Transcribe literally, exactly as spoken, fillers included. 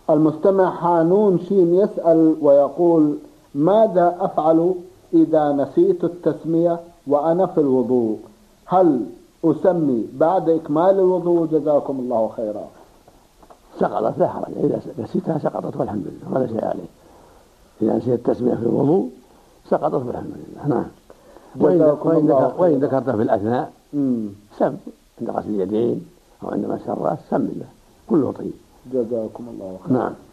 المستمع حانون شين يسأل ويقول: ماذا أفعل إذا نسيت التسمية وأنا في الوضوء؟ هل أسمي بعد إكمال الوضوء؟ جزاكم الله خيرا. سقطت لا حرج، إذا نسيتها سقطت والحمد لله ولا شيء عليه. إذا نسيت التسمية في الوضوء سقطت والحمد لله. نعم. وإن ذكرتها في الأثناء سم، عند غسل اليدين أو عند مسح الرأس سم الله، كله طيب. جزاكم الله خيرا. نعم.